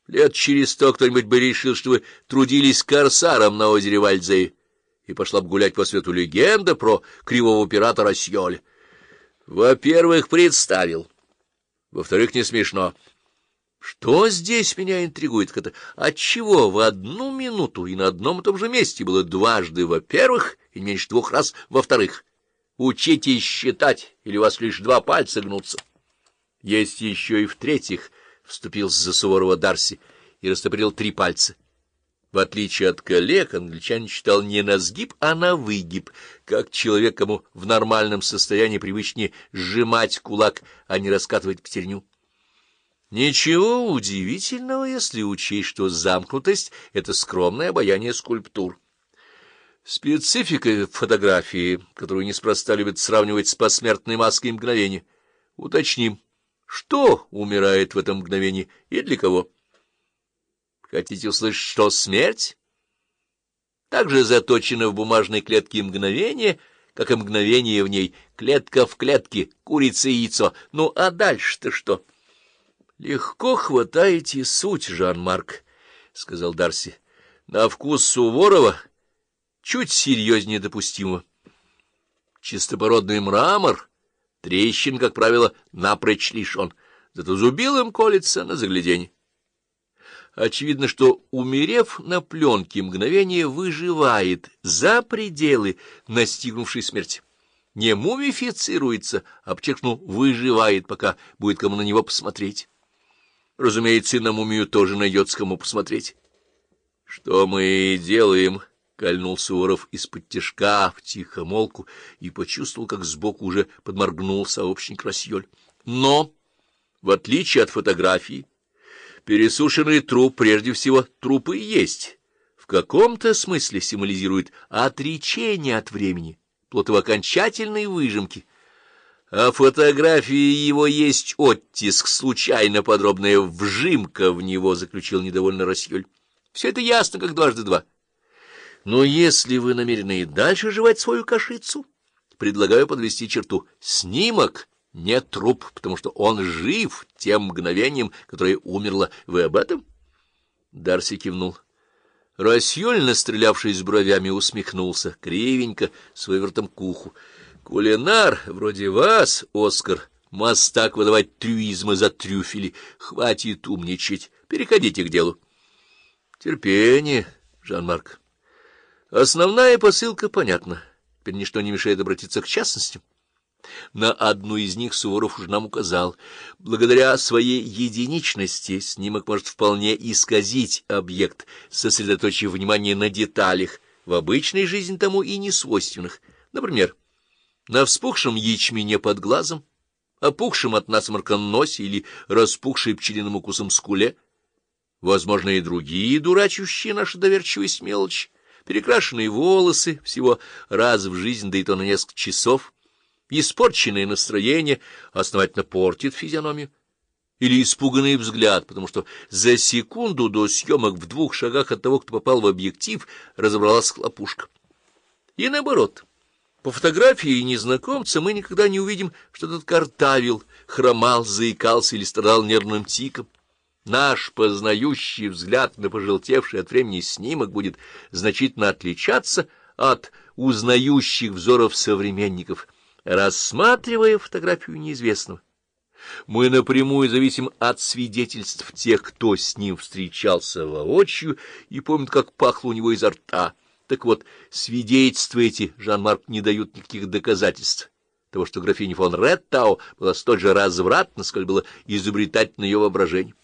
Лет через 100 кто-нибудь бы решил, что вы трудились корсаром на озере Вальдзее, и пошла бы гулять по свету легенда про кривого пирата Рассьоля. Во-первых, представил. Во-вторых, не смешно. Что здесь меня интригует? Это отчего в одну минуту и на одном и том же месте было дважды во-первых и не меньше 2 раз во-вторых? Учитесь считать, или у вас лишь 2 пальца гнутся. Есть еще и в-третьих, — вступился за Суворова Дарси и растопырил 3 пальца. В отличие от коллег, англичанин считал не на сгиб, а на выгиб, как человек, кому в нормальном состоянии привычнее сжимать кулак, а не раскатывать пятерню. Ничего удивительного, если учесть, что замкнутость — это скромное обаяние скульптур. Специфика фотографии, которую неспроста любят сравнивать с посмертной маской мгновения. Уточним, что умирает в этом мгновении и для кого? Хотите услышать, что смерть также заточена в бумажной клетке мгновения, как и мгновение в ней, клетка в клетке, курица и яйцо. Ну, а дальше-то что? — Легко хватаете суть, Жан-Марк, — сказал Дарси. — На вкус Суворова чуть серьезнее допустимо. Чистопородный мрамор, трещин, как правило, напрочь лишен, зато зубилом колется на загляденье. Очевидно, что, умерев на пленке, мгновение выживает за пределы настигнувшей смерти. Не мумифицируется, а выживает, пока будет кому на него посмотреть. Разумеется, и на мумию тоже найдется кому посмотреть. — Что мы делаем? — кольнул Суворов из-под тишка втихомолку и почувствовал, как сбоку уже подморгнул сообщник Рассьоль. Но, в отличие от фотографии, пересушенный труп прежде всего труп и есть. В каком-то смысле символизирует отречение от времени, плод его окончательной выжимки. А фотографии его есть оттиск, случайно подробная вжимка в него, — заключил недовольно Рассьоль. Все это ясно, как 2 × 2. Но если вы намерены и дальше жевать свою кашицу, предлагаю подвести черту. Снимок не труп, потому что он жив тем мгновением, которое умерло. Вы об этом? Дарси кивнул. Рассьоль, настрелявшись бровями, усмехнулся, кривенько, с вывертом к уху. Кулинар, вроде вас, Оскар, мастак выдавать трюизмы за трюфели. Хватит умничать, переходите к делу. Терпение, Жан-Марк. Основная посылка понятна. Теперь ничто не мешает обратиться к частностям. На одну из них Суворов уже нам указал. Благодаря своей единичности снимок может вполне исказить объект, сосредоточив внимание на деталях, в обычной жизни тому и не свойственных. Например, на вспухшем ячмене под глазом, опухшем от насморка носе или распухшей пчелиным укусом скуле. Возможно, и другие дурачущие наши доверчивость мелочи. Перекрашенные волосы всего раз в жизнь, да и то на несколько часов. Испорченное настроение основательно портит физиономию. Или испуганный взгляд, потому что за секунду до съемок в 2 шагах от того, кто попал в объектив, разобралась хлопушка. И наоборот. По фотографии незнакомца мы никогда не увидим, что тот картавил, хромал, заикался или страдал нервным тиком. Наш познающий взгляд на пожелтевший от времени снимок будет значительно отличаться от узнающих взоров современников, рассматривая фотографию неизвестного. Мы напрямую зависим от свидетельств тех, кто с ним встречался воочию и помнит, как пахло у него изо рта. Так вот, свидетельства эти, Жан-Марк, не дают никаких доказательств того, что графиня фон Реттау была столь же развратна, сколь было изобретательно ее воображение.